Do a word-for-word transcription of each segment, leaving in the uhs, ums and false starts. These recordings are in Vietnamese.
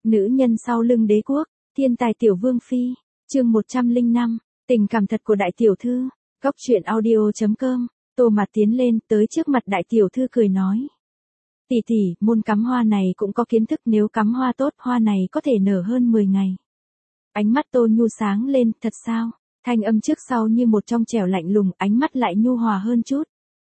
Nữ nhân sau lưng đế quốc, thiên tài tiểu vương phi, chương một trăm lẻ năm, tình cảm thật của đại tiểu thư, góc truyện audio chấm com, Tô Mạt tiến lên tới trước mặt đại tiểu thư cười nói. Tỷ tỷ, môn cắm hoa này cũng có kiến thức, nếu cắm hoa tốt hoa này có thể nở hơn mười ngày. Ánh mắt Tô Nhu sáng lên, thật sao? Thanh âm trước sau như một trong trẻo lạnh lùng, ánh mắt lại nhu hòa hơn chút.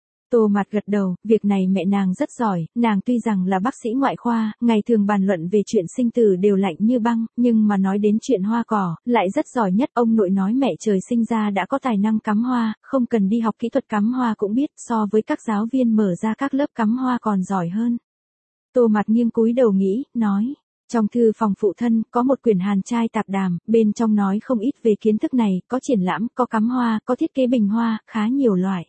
Tô Mạt gật đầu, việc này mẹ nàng rất giỏi, nàng tuy rằng là bác sĩ ngoại khoa, ngày thường bàn luận về chuyện sinh tử đều lạnh như băng, nhưng mà nói đến chuyện hoa cỏ, lại rất giỏi nhất. Ông nội nói mẹ trời sinh ra đã có tài năng cắm hoa, không cần đi học kỹ thuật cắm hoa cũng biết, so với các giáo viên mở ra các lớp cắm hoa còn giỏi hơn. Tô Mạt nghiêng cúi đầu nghĩ, nói. Trong thư phòng phụ thân, có một quyển hàn trai tạp đàm, bên trong nói không ít về kiến thức này, có triển lãm, có cắm hoa, có thiết kế bình hoa, khá nhiều loại.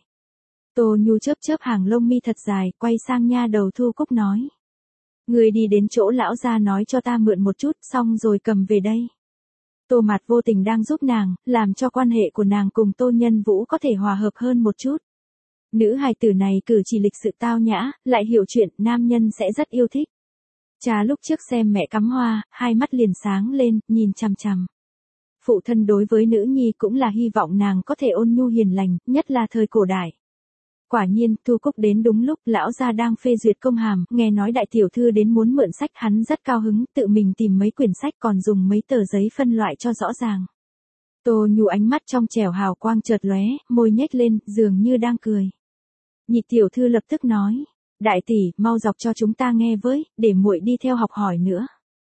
Tô Nhu chớp chớp hàng lông mi thật dài, quay sang nha đầu Thu Cúc nói. Người đi đến chỗ lão gia nói cho ta mượn một chút, xong rồi cầm về đây. Tô Mạt vô tình đang giúp nàng, làm cho quan hệ của nàng cùng Tô Nhân Vũ có thể hòa hợp hơn một chút. Nữ hài tử này cử chỉ lịch sự tao nhã, lại hiểu chuyện, nam nhân sẽ rất yêu thích. Cha lúc trước xem mẹ cắm hoa, hai mắt liền sáng lên, nhìn chằm chằm. Phụ thân đối với nữ nhi cũng là hy vọng nàng có thể ôn nhu hiền lành, nhất là thời cổ đại. Quả nhiên, Thu Cúc đến đúng lúc, lão gia đang phê duyệt công hàm, nghe nói đại tiểu thư đến muốn mượn sách, hắn rất cao hứng, tự mình tìm mấy quyển sách còn dùng mấy tờ giấy phân loại cho rõ ràng. Tô Nhu ánh mắt trong trẻo hào quang chợt lóe, môi nhếch lên, dường như đang cười. Nhị tiểu thư lập tức nói. Đại tỷ, mau dọc cho chúng ta nghe với, để muội đi theo học hỏi nữa.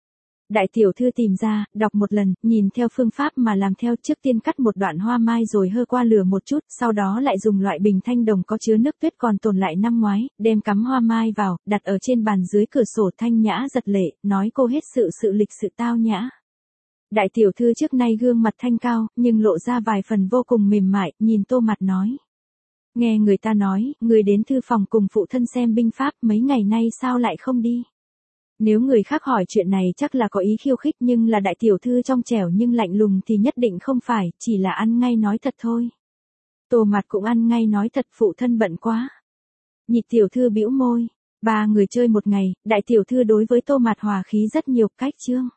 Đại tiểu thư tìm ra, đọc một lần, nhìn theo phương pháp mà làm theo, trước tiên cắt một đoạn hoa mai rồi hơ qua lửa một chút, sau đó lại dùng loại bình thanh đồng có chứa nước tuyết còn tồn lại năm ngoái, đem cắm hoa mai vào, đặt ở trên bàn dưới cửa sổ, thanh nhã giật lệ, nói cô hết sự sự lịch sự tao nhã. Đại tiểu thư trước nay gương mặt thanh cao, nhưng lộ ra vài phần vô cùng mềm mại, nhìn Tô Mạt nói. Nghe người ta nói, người đến thư phòng cùng phụ thân xem binh pháp, mấy ngày nay sao lại không đi? Nếu người khác hỏi chuyện này chắc là có ý khiêu khích, nhưng là đại tiểu thư trong trẻo nhưng lạnh lùng thì nhất định không phải, chỉ là ăn ngay nói thật thôi. Tô Mạt cũng ăn ngay nói thật, phụ thân bận quá. Nhị tiểu thư bĩu môi, ba người chơi một ngày, đại tiểu thư đối với Tô Mạt hòa khí rất nhiều, cách chương.